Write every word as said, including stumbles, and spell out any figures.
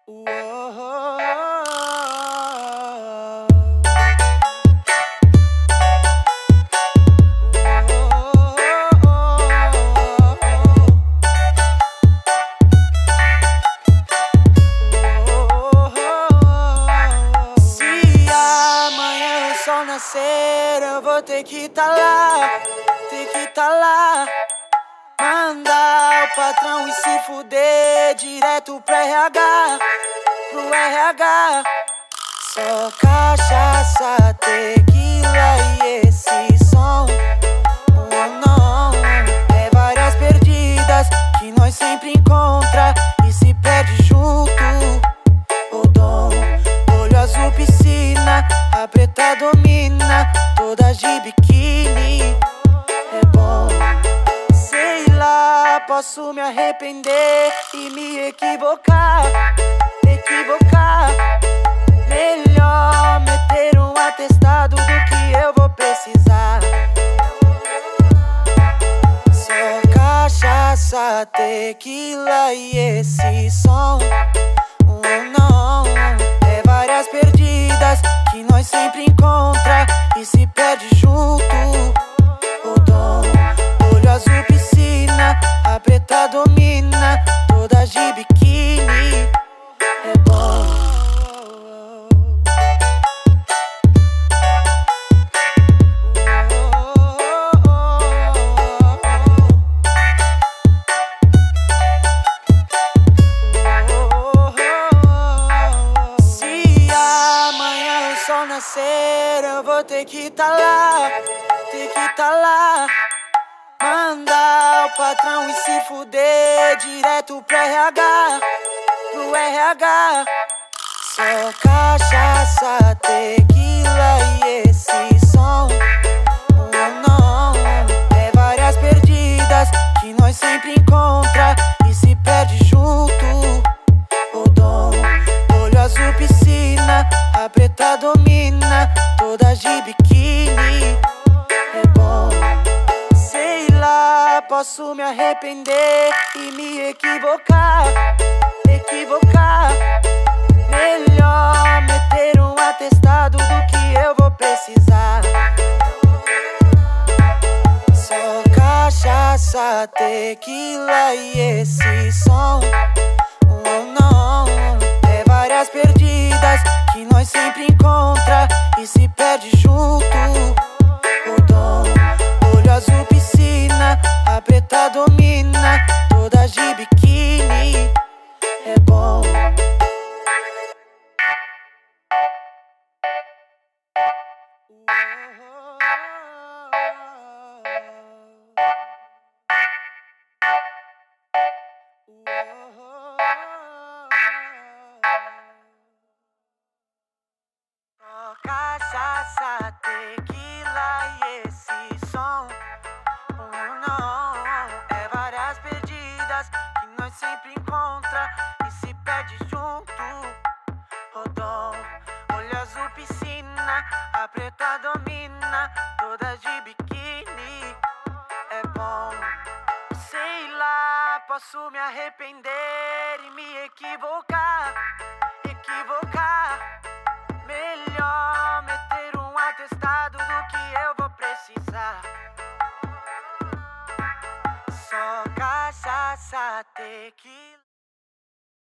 Uou. Se amanhã o sol nascer, eu vou ter que tá lá, ter que tá lá. Mandar o patrão e se fuder direto pro R H, pro R H. Só cachaça, tequila e esse som. Oh não, é várias perdidas que nós sempre encontra e se perde junto. O dom, olho azul, piscina, a preta domina, todas de biquíni. É bom, sei lá, posso me arrepender e me equivocar, equivocar. Melhor meter um atestado do que eu vou precisar. Só cachaça, tequila e esse som. Oh não, é várias perdidas que nós sempre encontra e se perde junto. O dom, olho azul, piscina, a preta domina, todas de biquíni. É bom. Sol nascer, eu vou ter que tá lá, ter que tá lá. Mandar o patrão e se fuder direto pro R H, pro R H. Só cachaça, tequila e esse som. Oh não, é várias perdidas que nós sempre encontra e se perde junto. O dom, olho azul, piscina, a preta domina, todas de biquíni. É bom, sei lá, posso me arrepender e me equivocar, equivocar. Melhor meter um atestado do que eu vou precisar. Só cachaça, tequila e esse som. Oh não, é várias perdidas que nós sempre encontra e se perde junto. O dom, olho azul, piscina, a preta domina, todas de biquíni. É bom. Só cachaça, tequila e esse som. Oh não, é várias perdidas que nós sempre encontra e se perde junto. O dom, olho azul, piscina, a preta domina, todas de biquíni. É bom, sei lá, posso me arrepender e me equivocar, equivocar. Melhor meter um atestado do que eu vou precisar. Só cachaça, tequila.